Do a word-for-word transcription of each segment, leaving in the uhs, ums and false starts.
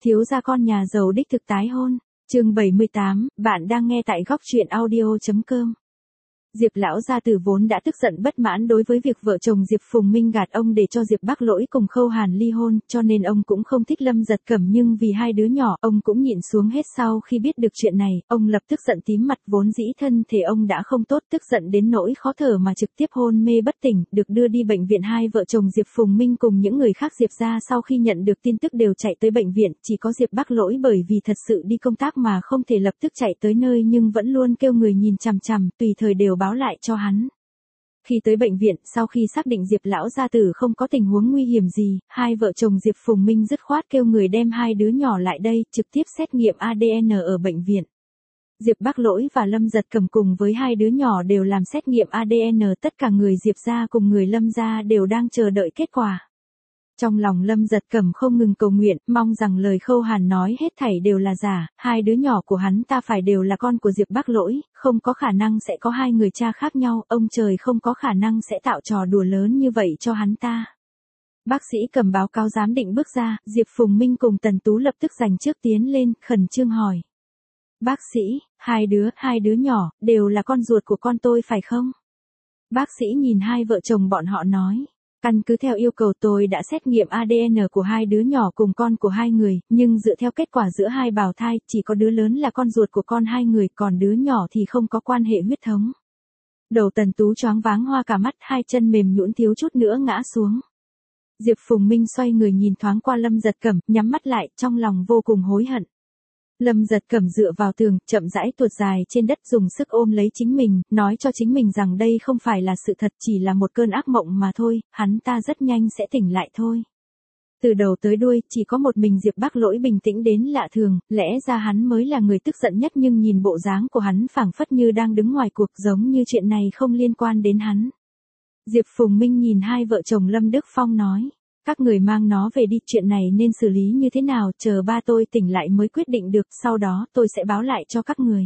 Thiếu gia con nhà giàu đích thực tái hôn. Chương bảy mươi tám, bạn đang nghe tại góc truyện audio chấm com. Diệp lão gia tử vốn đã tức giận bất mãn đối với việc vợ chồng Diệp Phùng Minh gạt ông để cho Diệp Bắc Lỗi cùng Khâu Hàn ly hôn, cho nên ông cũng không thích Lâm Giật Cẩm, nhưng vì hai đứa nhỏ, ông cũng nhịn xuống hết. Sau khi biết được chuyện này, ông lập tức giận tím mặt, vốn dĩ thân thể ông đã không tốt, tức giận đến nỗi khó thở mà trực tiếp hôn mê bất tỉnh, được đưa đi bệnh viện. Hai vợ chồng Diệp Phùng Minh cùng những người khác Diệp gia sau khi nhận được tin tức đều chạy tới bệnh viện, chỉ có Diệp Bắc Lỗi bởi vì thật sự đi công tác mà không thể lập tức chạy tới nơi, nhưng vẫn luôn kêu người nhìn chằm chằm, tùy thời đều báo lại cho hắn. Khi tới bệnh viện, sau khi xác định Diệp lão gia tử không có tình huống nguy hiểm gì, hai vợ chồng Diệp Phùng Minh dứt khoát kêu người đem hai đứa nhỏ lại đây, trực tiếp xét nghiệm a đê en ở bệnh viện. Diệp Bắc Lỗi và Lâm Giật Cẩm cùng với hai đứa nhỏ đều làm xét nghiệm a đê en, tất cả người Diệp gia cùng người Lâm gia đều đang chờ đợi kết quả. Trong lòng Lâm Giật Cẩm không ngừng cầu nguyện, mong rằng lời Khâu Hàn nói hết thảy đều là giả, hai đứa nhỏ của hắn ta phải đều là con của Diệp Bắc Lỗi, không có khả năng sẽ có hai người cha khác nhau, ông trời không có khả năng sẽ tạo trò đùa lớn như vậy cho hắn ta. Bác sĩ cầm báo cáo giám định bước ra, Diệp Phùng Minh cùng Tần Tú lập tức giành trước tiến lên, khẩn trương hỏi. Bác sĩ, hai đứa, hai đứa nhỏ, đều là con ruột của con tôi phải không? Bác sĩ nhìn hai vợ chồng bọn họ nói. Căn cứ theo yêu cầu tôi đã xét nghiệm a đê en của hai đứa nhỏ cùng con của hai người, nhưng dựa theo kết quả giữa hai bào thai, chỉ có đứa lớn là con ruột của con hai người, còn đứa nhỏ thì không có quan hệ huyết thống. Đầu Tần Tú choáng váng hoa cả mắt, hai chân mềm nhũn thiếu chút nữa ngã xuống. Diệp Phùng Minh xoay người nhìn thoáng qua Lâm Giật Cẩm, nhắm mắt lại, trong lòng vô cùng hối hận. Lâm Giật Cẩm dựa vào tường, chậm rãi tuột dài trên đất, dùng sức ôm lấy chính mình, nói cho chính mình rằng đây không phải là sự thật, chỉ là một cơn ác mộng mà thôi, hắn ta rất nhanh sẽ tỉnh lại thôi. Từ đầu tới đuôi, chỉ có một mình Diệp Bắc Lỗi bình tĩnh đến lạ thường, lẽ ra hắn mới là người tức giận nhất, nhưng nhìn bộ dáng của hắn phảng phất như đang đứng ngoài cuộc, giống như chuyện này không liên quan đến hắn. Diệp Phùng Minh nhìn hai vợ chồng Lâm Đức Phong nói. Các người mang nó về đi, chuyện này nên xử lý như thế nào, chờ ba tôi tỉnh lại mới quyết định được, sau đó tôi sẽ báo lại cho các người.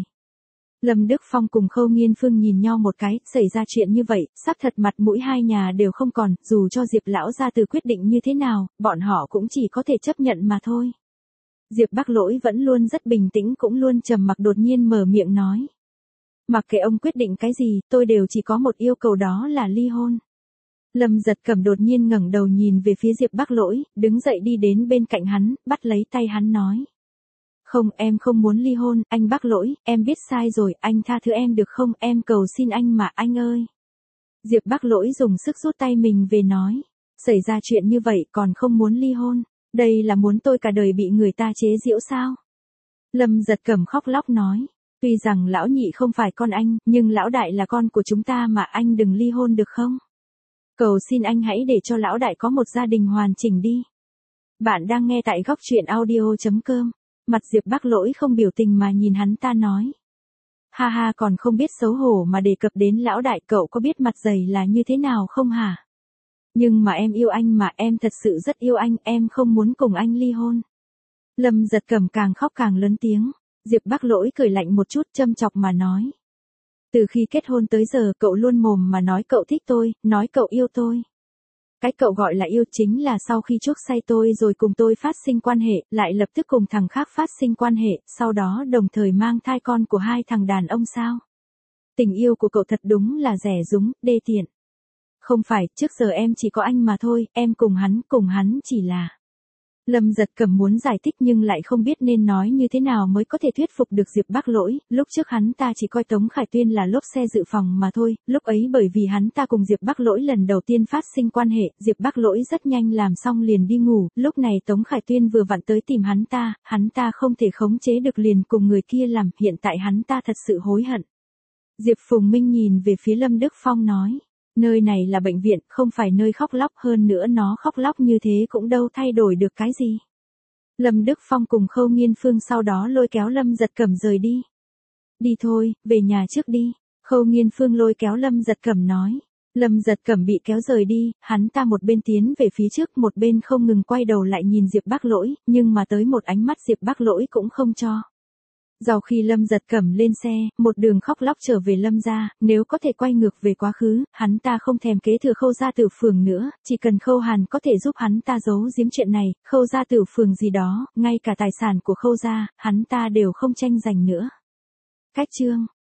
Lâm Đức Phong cùng Khâu Nghiên Phương nhìn nhau một cái, xảy ra chuyện như vậy, xác thật mặt mũi hai nhà đều không còn, dù cho Diệp lão gia tử quyết định như thế nào, bọn họ cũng chỉ có thể chấp nhận mà thôi. Diệp Bắc Lỗi vẫn luôn rất bình tĩnh, cũng luôn trầm mặc, đột nhiên mở miệng nói. Mặc kệ ông quyết định cái gì, tôi đều chỉ có một yêu cầu, đó là ly hôn. Lâm Giật Cẩm đột nhiên ngẩng đầu nhìn về phía Diệp Bắc Lỗi, đứng dậy đi đến bên cạnh hắn, bắt lấy tay hắn nói. Không, em không muốn ly hôn, anh Bắc Lỗi, em biết sai rồi, anh tha thứ em được không, em cầu xin anh mà anh ơi. Diệp Bắc Lỗi dùng sức rút tay mình về nói. Xảy ra chuyện như vậy còn không muốn ly hôn, đây là muốn tôi cả đời bị người ta chế giễu sao? Lâm Giật Cẩm khóc lóc nói. Tuy rằng lão nhị không phải con anh, nhưng lão đại là con của chúng ta mà, anh đừng ly hôn được không? Cầu xin anh hãy để cho lão đại có một gia đình hoàn chỉnh đi. Bạn đang nghe tại góc truyện audio chấm com. Mặt Diệp Bắc Lỗi không biểu tình mà nhìn hắn ta nói. Ha ha, còn không biết xấu hổ mà đề cập đến lão đại, cậu có biết mặt dày là như thế nào không hả? Nhưng mà em yêu anh mà, em thật sự rất yêu anh, em không muốn cùng anh ly hôn. Lâm Giật Cẩm càng khóc càng lớn tiếng. Diệp Bắc Lỗi cười lạnh một chút, châm chọc mà nói. Từ khi kết hôn tới giờ, cậu luôn mồm mà nói cậu thích tôi, nói cậu yêu tôi. Cái cậu gọi là yêu chính là sau khi chuốc say tôi rồi cùng tôi phát sinh quan hệ, lại lập tức cùng thằng khác phát sinh quan hệ, sau đó đồng thời mang thai con của hai thằng đàn ông sao? Tình yêu của cậu thật đúng là rẻ rúng, đê tiện. Không phải, trước giờ em chỉ có anh mà thôi, em cùng hắn, cùng hắn chỉ là... Lâm Giật Cẩm muốn giải thích nhưng lại không biết nên nói như thế nào mới có thể thuyết phục được Diệp Bắc Lỗi, lúc trước hắn ta chỉ coi Tống Khải Tuyên là lốp xe dự phòng mà thôi, lúc ấy bởi vì hắn ta cùng Diệp Bắc Lỗi lần đầu tiên phát sinh quan hệ, Diệp Bắc Lỗi rất nhanh làm xong liền đi ngủ, lúc này Tống Khải Tuyên vừa vặn tới tìm hắn ta, hắn ta không thể khống chế được liền cùng người kia làm, hiện tại hắn ta thật sự hối hận. Diệp Phùng Minh nhìn về phía Lâm Đức Phong nói. Nơi này là bệnh viện, không phải nơi khóc lóc, hơn nữa nó khóc lóc như thế cũng đâu thay đổi được cái gì. Lâm Đức Phong cùng Khâu Nghiên Phương sau đó lôi kéo Lâm Giật Cẩm rời đi. Đi thôi, về nhà trước đi. Khâu Nghiên Phương lôi kéo Lâm Giật Cẩm nói. Lâm Giật Cẩm bị kéo rời đi, hắn ta một bên tiến về phía trước, một bên không ngừng quay đầu lại nhìn Diệp Bắc Lỗi, nhưng mà tới một ánh mắt Diệp Bắc Lỗi cũng không cho. Sau khi Lâm Giật cầm lên xe, một đường khóc lóc trở về Lâm gia, nếu có thể quay ngược về quá khứ, hắn ta không thèm kế thừa Khâu gia Tử Phường nữa, chỉ cần Khâu Hàn có thể giúp hắn ta giấu giếm chuyện này, Khâu gia Tử Phường gì đó, ngay cả tài sản của Khâu gia, hắn ta đều không tranh giành nữa. Cách chương